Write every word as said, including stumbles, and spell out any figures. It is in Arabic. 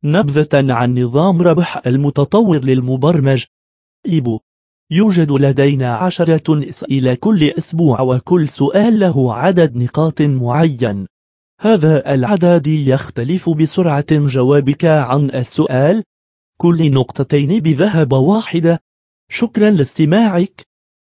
نبذة عن نظام ربح المتطور للمبرمج. إيبو. يوجد لدينا عشرة أسئلة كل أسبوع، وكل سؤال له عدد نقاط معين. هذا العدد يختلف بسرعة جوابك عن السؤال، كل نقطتين بذهب واحدة. شكرا لاستماعك.